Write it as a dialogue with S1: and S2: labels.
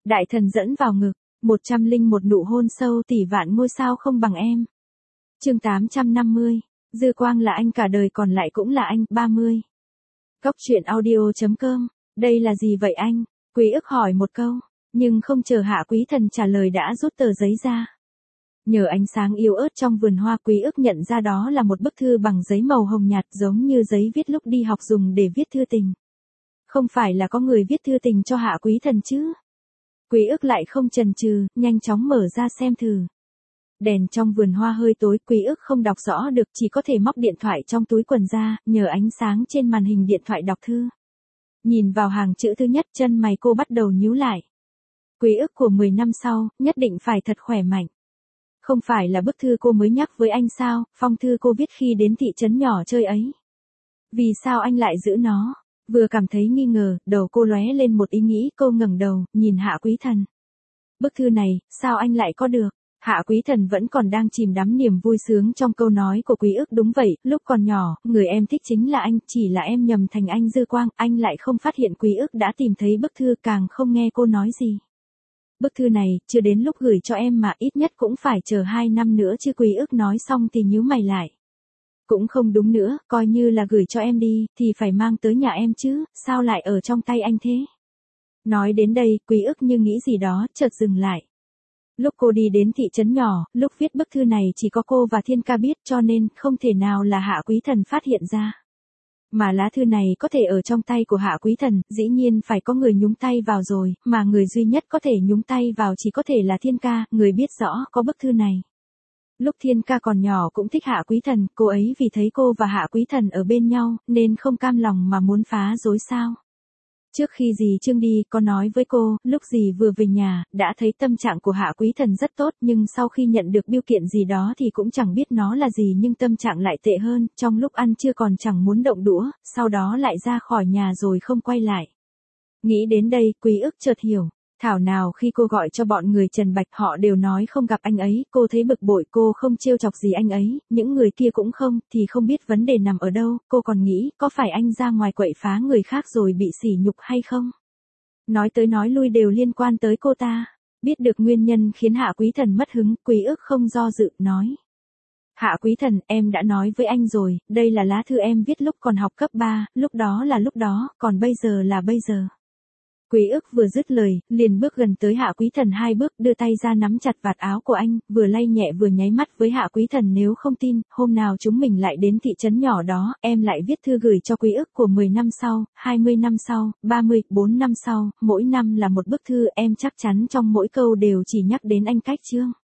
S1: Đại thần dẫn vào ngực, 101 nụ hôn sâu tỷ vạn ngôi sao không bằng em. Chương 850, dư quang là anh cả đời còn lại cũng là anh, 30. Góc truyện audio.com, đây là gì vậy anh? Quý ức hỏi một câu, nhưng không chờ Hạ Quý Thần trả lời đã rút tờ giấy ra. Nhờ ánh sáng yếu ớt trong vườn hoa, Quý ức nhận ra đó là một bức thư bằng giấy màu hồng nhạt giống như giấy viết lúc đi học dùng để viết thư tình. Không phải là có người viết thư tình cho Hạ Quý Thần chứ? Quý ức lại không chần chừ, nhanh chóng mở ra xem thử. Đèn trong vườn hoa hơi tối, Quý ức không đọc rõ được, chỉ có thể móc điện thoại trong túi quần ra, nhờ ánh sáng trên màn hình điện thoại đọc thư. Nhìn vào hàng chữ thứ nhất, chân mày cô bắt đầu nhíu lại. Quý ức của 10 năm sau, nhất định phải thật khỏe mạnh. Không phải là bức thư cô mới nhắc với anh sao, phong thư cô viết khi đến thị trấn nhỏ chơi ấy. Vì sao anh lại giữ nó? Vừa cảm thấy nghi ngờ, đầu cô lóe lên một ý nghĩ, cô ngẩng đầu, nhìn Hạ Quý Thần. Bức thư này, sao anh lại có được? Hạ Quý Thần vẫn còn đang chìm đắm niềm vui sướng trong câu nói của Quý ức. Đúng vậy, lúc còn nhỏ, người em thích chính là anh, chỉ là em nhầm thành anh Dư Quang, anh lại không phát hiện Quý ức đã tìm thấy bức thư, càng không nghe cô nói gì. Bức thư này, chưa đến lúc gửi cho em mà, ít nhất cũng phải chờ 2 năm nữa chứ. Quý ức nói xong thì nhíu mày lại. Cũng không đúng nữa, coi như là gửi cho em đi, thì phải mang tới nhà em chứ, sao lại ở trong tay anh thế? Nói đến đây, Quý ức như nghĩ gì đó, chợt dừng lại. Lúc cô đi đến thị trấn nhỏ, lúc viết bức thư này chỉ có cô và Thiên Ca biết, cho nên không thể nào là Hạ Quý Thần phát hiện ra. Mà lá thư này có thể ở trong tay của Hạ Quý Thần, dĩ nhiên phải có người nhúng tay vào rồi, mà người duy nhất có thể nhúng tay vào chỉ có thể là Thiên Ca, người biết rõ có bức thư này. Lúc Thiên Ca còn nhỏ cũng thích Hạ Quý Thần, cô ấy vì thấy cô và Hạ Quý Thần ở bên nhau, nên không cam lòng mà muốn phá rối sao. Trước khi dì Trương đi, có nói với cô, lúc dì vừa về nhà, đã thấy tâm trạng của Hạ Quý Thần rất tốt, nhưng sau khi nhận được bưu kiện gì đó thì cũng chẳng biết nó là gì, nhưng tâm trạng lại tệ hơn, trong lúc ăn trưa còn chẳng muốn động đũa, sau đó lại ra khỏi nhà rồi không quay lại. Nghĩ đến đây, Quý ức chợt hiểu. Thảo nào khi cô gọi cho bọn người Trần Bạch họ đều nói không gặp anh ấy, cô thấy bực bội, cô không trêu chọc gì anh ấy, những người kia cũng không, thì không biết vấn đề nằm ở đâu, cô còn nghĩ có phải anh ra ngoài quậy phá người khác rồi bị sỉ nhục hay không? Nói tới nói lui đều liên quan tới cô ta. Biết được nguyên nhân khiến Hạ Quý Thần mất hứng, Quý ức không do dự, nói. Hạ Quý Thần, em đã nói với anh rồi, đây là lá thư em viết lúc còn học cấp 3, lúc đó là lúc đó, còn bây giờ là bây giờ. Quý ức vừa dứt lời, liền bước gần tới Hạ Quý Thần 2 bước, đưa tay ra nắm chặt vạt áo của anh, vừa lay nhẹ vừa nháy mắt với Hạ Quý Thần. Nếu không tin, hôm nào chúng mình lại đến thị trấn nhỏ đó, em lại viết thư gửi cho Quý ức của 10 năm sau, 20 năm sau, 30, 4 năm sau, mỗi năm là một bức thư, em chắc chắn trong mỗi câu đều chỉ nhắc đến anh Cách Trương.